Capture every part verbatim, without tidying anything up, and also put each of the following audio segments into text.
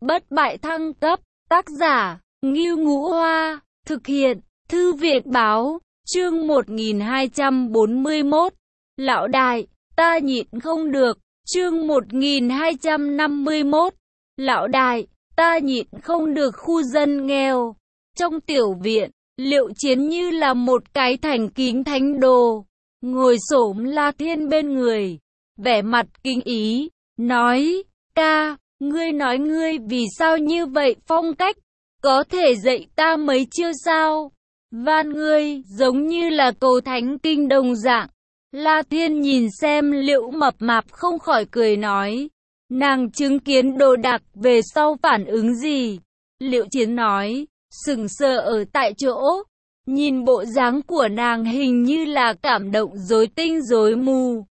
bất bại thăng cấp, tác giả, Ngưu Ngũ Hoa, thực hiện, Thư viện Báo, chương một nghìn hai trăm bốn mươi mốt, lão đại, ta nhịn không được, chương một nghìn hai trăm năm mươi mốt, lão đại, ta nhịn không được. Khu dân nghèo, trong tiểu viện, Liệu Chiến như là một cái thành kính thánh đồ, ngồi xổm La Thiên bên người, vẻ mặt kính ý, nói, ca, ngươi nói ngươi vì sao như vậy phong cách, có thể dạy ta mấy chiêu sao? Van ngươi, giống như là cầu thánh kinh đồng dạng. La Thiên nhìn xem Liệu mập mạp không khỏi cười nói, nàng chứng kiến đồ đạc về sau phản ứng gì? Liệu Chiến nói, sững sờ ở tại chỗ, nhìn bộ dáng của nàng hình như là cảm động rối tinh rối mù.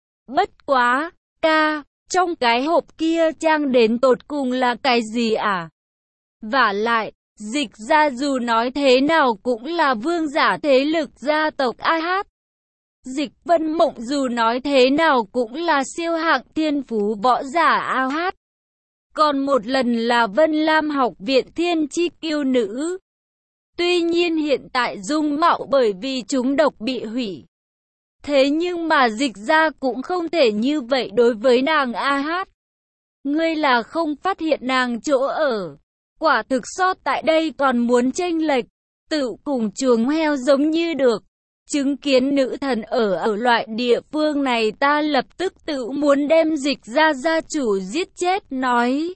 Bất quá, ca, trong cái hộp kia trang đến tột cùng là cái gì à? Vả lại, Dịch gia dù nói thế nào cũng là vương giả thế lực gia tộc a hát. Dịch Vân Mộng dù nói thế nào cũng là siêu hạng thiên phú võ giả a hát. Còn một lần là Vân Lam học viện thiên chi kiêu nữ. Tuy nhiên hiện tại dung mạo bởi vì chúng độc bị hủy. Thế nhưng mà Dịch gia cũng không thể như vậy đối với nàng a hát. Ngươi là không phát hiện nàng chỗ ở. Quả thực so tại đây còn muốn chênh lệch, tự cùng chuồng heo giống như được. Chứng kiến nữ thần ở ở loại địa phương này ta lập tức tự muốn đem Dịch gia gia chủ giết chết nói.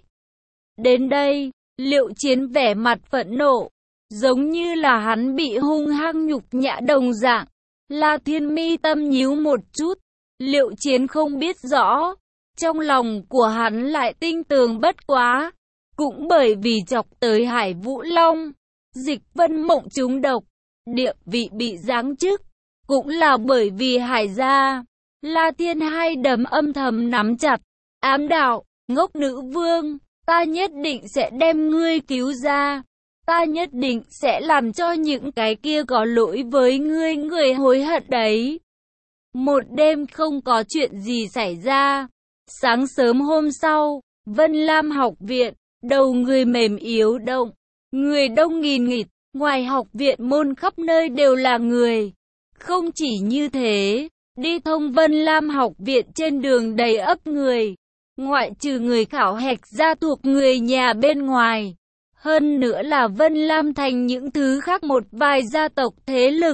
Đến đây, Liệu Chiến vẻ mặt phẫn nộ, giống như là hắn bị hung hăng nhục nhã đồng dạng. La Thiên mi tâm nhíu một chút, Liệu Chiến không biết rõ, trong lòng của hắn lại tinh tường bất quá. Cũng bởi vì chọc tới Hải Vũ Long, Dịch Vân Mộng trúng độc, địa vị bị giáng chức, cũng là bởi vì Hải gia. La Thiên hai đấm âm thầm nắm chặt, ám đạo, ngốc nữ vương, ta nhất định sẽ đem ngươi cứu ra, ta nhất định sẽ làm cho những cái kia có lỗi với ngươi người hối hận đấy. Một đêm không có chuyện gì xảy ra, sáng sớm hôm sau, Vân Lam học viện, đầu người mềm yếu động, người đông nghìn nghịt, ngoài học viện môn khắp nơi đều là người. Không chỉ như thế, đi thông Vân Lam học viện trên đường đầy ấp người, ngoại trừ người khảo hạch gia thuộc người nhà bên ngoài. Hơn nữa là Vân Lam thành những thứ khác một vài gia tộc thế lực.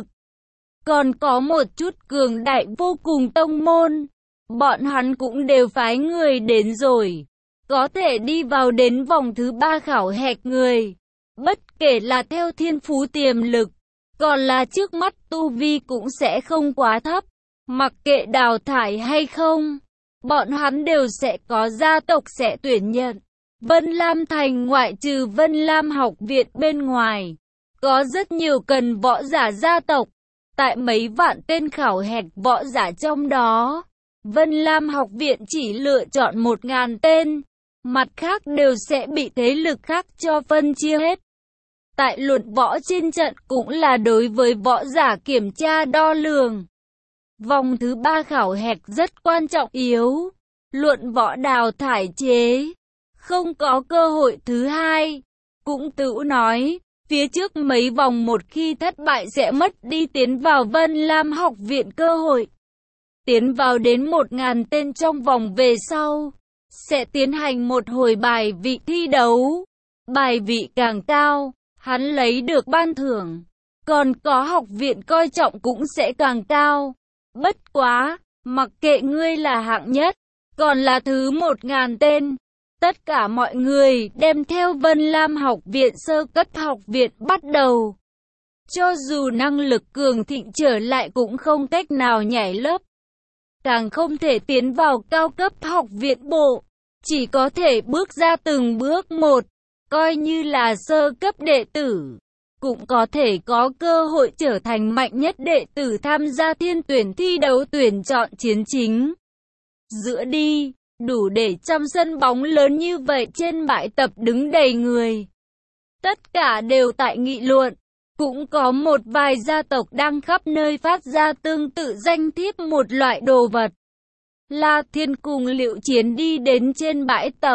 Còn có một chút cường đại vô cùng tông môn, bọn hắn cũng đều phái người đến rồi. Có thể đi vào đến vòng thứ ba khảo hạch người. Bất kể là theo thiên phú tiềm lực, còn là trước mắt tu vi cũng sẽ không quá thấp. Mặc kệ đào thải hay không, bọn hắn đều sẽ có gia tộc sẽ tuyển nhận. Vân Lam thành ngoại trừ Vân Lam học viện bên ngoài, có rất nhiều cần võ giả gia tộc. Tại mấy vạn tên khảo hạch võ giả trong đó, Vân Lam học viện chỉ lựa chọn một ngàn tên. Mặt khác đều sẽ bị thế lực khác cho phân chia hết. Tại luận võ trên trận cũng là đối với võ giả kiểm tra đo lường. Vòng thứ ba khảo hạch rất quan trọng yếu. Luận võ đào thải chế. Không có cơ hội thứ hai. Cũng tự nói, phía trước mấy vòng một khi thất bại sẽ mất đi tiến vào Vân Lam học viện cơ hội. Tiến vào đến một ngàn tên trong vòng về sau. Sẽ tiến hành một hồi bài vị thi đấu. Bài vị càng cao, hắn lấy được ban thưởng. Còn có học viện coi trọng cũng sẽ càng cao. Bất quá, mặc kệ ngươi là hạng nhất, còn là thứ một ngàn tên. Tất cả mọi người đem theo Vân Lam học viện sơ cấp học viện bắt đầu. Cho dù năng lực cường thịnh trở lại cũng không cách nào nhảy lớp. Càng không thể tiến vào cao cấp học viện bộ. Chỉ có thể bước ra từng bước một, coi như là sơ cấp đệ tử. Cũng có thể có cơ hội trở thành mạnh nhất đệ tử tham gia thiên tuyển thi đấu tuyển chọn chiến chính. Giữa đi, đủ để trong sân bóng lớn như vậy trên bãi tập đứng đầy người. Tất cả đều tại nghị luận. Cũng có một vài gia tộc đang khắp nơi phát ra tương tự danh thiếp một loại đồ vật. La Thiên cùng Liệu Chiến đi đến trên bãi tập,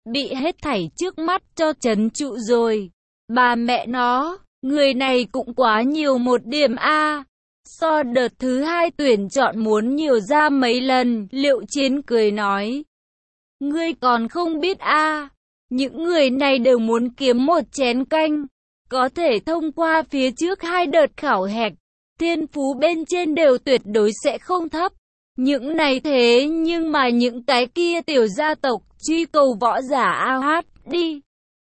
bị hết thảy trước mắt cho trấn trụ rồi. Bà mẹ nó, người này cũng quá nhiều một điểm a. So đợt thứ hai tuyển chọn muốn nhiều ra mấy lần, Liệu Chiến cười nói. Ngươi còn không biết a, những người này đều muốn kiếm một chén canh, có thể thông qua phía trước hai đợt khảo hạch, thiên phú bên trên đều tuyệt đối sẽ không thấp. Những này thế nhưng mà những cái kia tiểu gia tộc truy cầu võ giả a hát đi.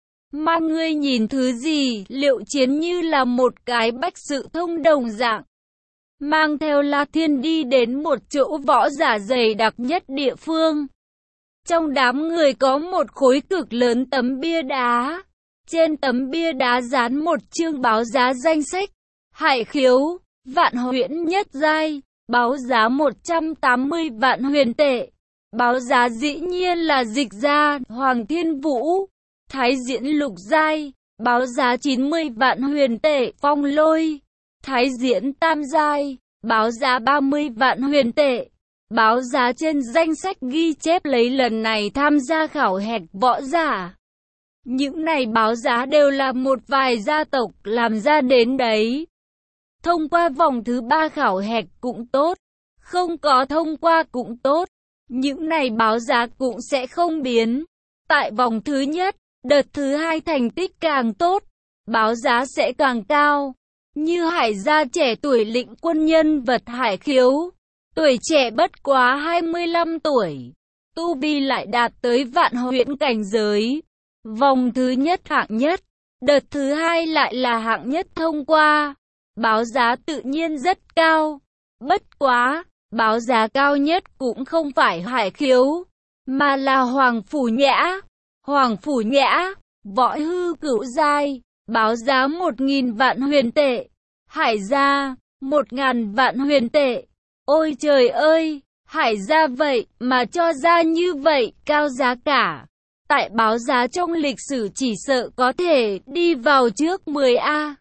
Mà ngươi nhìn thứ gì? Liệu Chiến như là một cái bách sự thông đồng dạng, mang theo La Thiên đi đến một chỗ võ giả dày đặc nhất địa phương. Trong đám người có một khối cực lớn tấm bia đá. Trên tấm bia đá dán một chương báo giá danh sách. Hải khiếu, vạn huyễn nhất giai, báo giá một trăm tám mươi vạn huyền tệ. Báo giá dĩ nhiên là dịch gia, Hoàng Thiên Vũ, Thái Diễn lục giai, báo giá chín mươi vạn huyền tệ. Phong Lôi, Thái Diễn tam giai, báo giá ba mươi vạn huyền tệ. Báo giá trên danh sách ghi chép lấy lần này tham gia khảo hạch võ giả. Những này báo giá đều là một vài gia tộc làm ra đến đấy. Thông qua vòng thứ ba khảo hạch cũng tốt, không có thông qua cũng tốt. Những này báo giá cũng sẽ không biến. Tại vòng thứ nhất, đợt thứ hai thành tích càng tốt, báo giá sẽ càng cao. Như Hải gia trẻ tuổi lĩnh quân nhân vật Hải Khiếu, tuổi trẻ bất quá hai mươi lăm tuổi, tu vi lại đạt tới vạn huyễn cảnh giới. Vòng thứ nhất hạng nhất, đợt thứ hai lại là hạng nhất thông qua. Báo giá tự nhiên rất cao. Bất quá, báo giá cao nhất cũng không phải Hải Khiếu, mà là Hoàng Phủ Nhã. Hoàng Phủ Nhã, võ hư cửu giai, báo giá một nghìn vạn huyền tệ. Hải gia, một ngàn vạn huyền tệ. Ôi trời ơi, Hải gia vậy mà cho ra như vậy cao giá cả. Tại báo giá trong lịch sử chỉ sợ có thể đi vào trước mười a.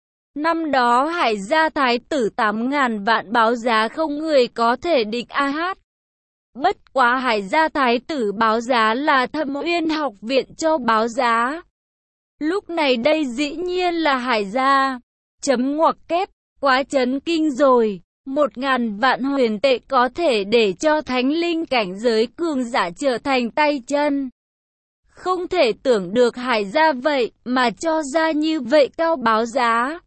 Năm đó Hải gia thái tử tám ngàn vạn báo giá không người có thể địch a hát. Bất quá Hải gia thái tử báo giá là Thâm Uyên học viện cho báo giá. Lúc này đây dĩ nhiên là Hải gia. Chấm ngoặc kép, quá chấn kinh rồi. Một ngàn vạn huyền tệ có thể để cho thánh linh cảnh giới cường giả trở thành tay chân. Không thể tưởng được Hải gia vậy mà cho ra như vậy cao báo giá.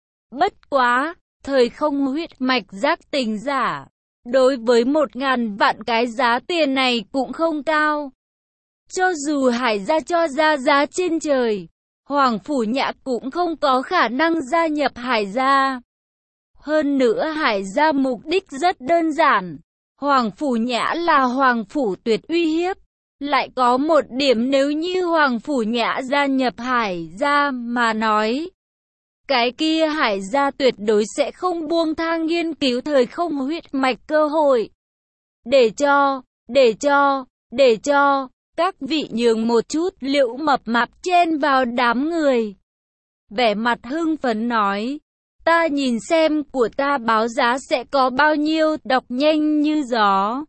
Bất quá, thời không huyết mạch giác tình giả. Đối với một ngàn vạn cái giá tiền này cũng không cao. Cho dù Hải gia cho ra giá trên trời, Hoàng Phủ Nhã cũng không có khả năng gia nhập Hải gia. Hơn nữa Hải gia mục đích rất đơn giản. Hoàng Phủ Nhã là Hoàng Phủ tuyệt uy hiếp. Lại có một điểm, nếu như Hoàng Phủ Nhã gia nhập Hải gia mà nói, cái kia Hải gia tuyệt đối sẽ không buông tha nghiên cứu thời không huyết mạch cơ hội. Để cho, để cho, để cho, các vị nhường một chút. Liệu mập mạp chen vào đám người, vẻ mặt hưng phấn nói, ta nhìn xem của ta báo giá sẽ có bao nhiêu, đọc nhanh như gió.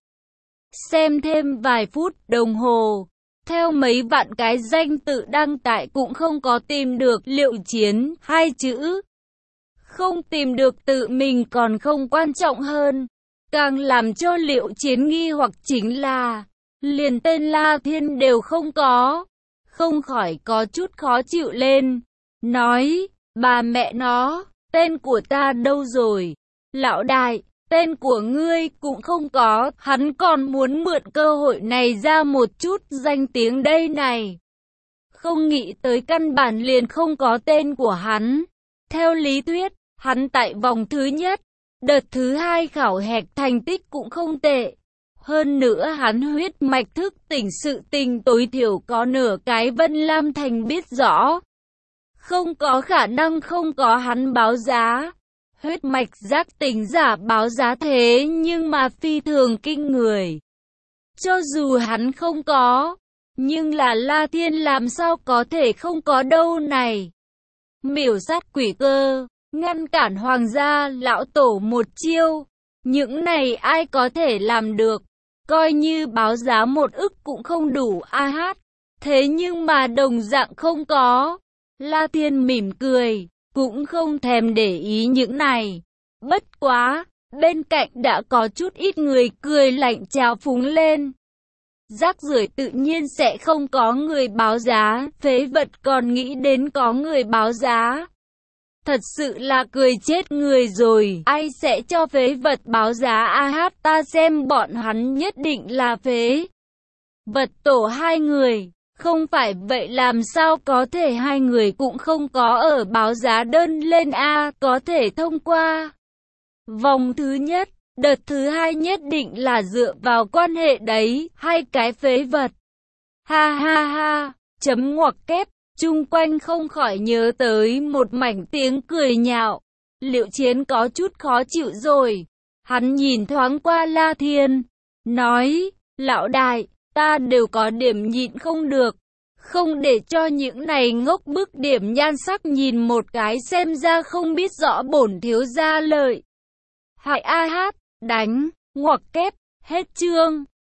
Xem thêm vài phút đồng hồ, theo mấy vạn cái danh tự đăng tải cũng không có tìm được Liệu Chiến hai chữ. Không tìm được tự mình còn không quan trọng hơn. Càng làm cho Liệu Chiến nghi hoặc chính là, liền tên La Thiên đều không có. Không khỏi có chút khó chịu lên. Nói, bà mẹ nó, tên của ta đâu rồi? Lão đại, tên của ngươi cũng không có. Hắn còn muốn mượn cơ hội này ra một chút danh tiếng đây này. Không nghĩ tới căn bản liền không có tên của hắn. Theo lý thuyết, hắn tại vòng thứ nhất, đợt thứ hai khảo hạch thành tích cũng không tệ. Hơn nữa hắn huyết mạch thức tỉnh sự tình tối thiểu có nửa cái Vân Lam Thành biết rõ. Không có khả năng không có hắn báo giá. Huyết mạch giác tỉnh giả báo giá thế nhưng mà phi thường kinh người. Cho dù hắn không có, nhưng là La Thiên làm sao có thể không có đâu này. Miểu sát quỷ cơ, ngăn cản hoàng gia lão tổ một chiêu. Những này ai có thể làm được. Coi như báo giá một ức cũng không đủ a hát. Thế nhưng mà đồng dạng không có. La Thiên mỉm cười, cũng không thèm để ý những này. Bất quá, bên cạnh đã có chút ít người cười lạnh trào phúng lên. Rác rưởi tự nhiên sẽ không có người báo giá, phế vật còn nghĩ đến có người báo giá. Thật sự là cười chết người rồi, ai sẽ cho phế vật báo giá a hát, ta xem bọn hắn nhất định là phế vật tổ hai người. Không phải vậy làm sao có thể hai người cũng không có ở báo giá đơn lên A, có thể thông qua vòng thứ nhất, đợt thứ hai nhất định là dựa vào quan hệ đấy, hai cái phế vật. Ha ha ha, chấm ngoặc kép, chung quanh không khỏi nhớ tới một mảnh tiếng cười nhạo. Liệu Chiến có chút khó chịu rồi, hắn nhìn thoáng qua La Thiên, nói, lão đại, ta đều có điểm nhịn không được. Không để cho những này ngốc bức điểm nhan sắc nhìn một cái xem ra không biết rõ bổn thiếu gia lợi hại a hát, đánh, ngoặc kép, hết chương.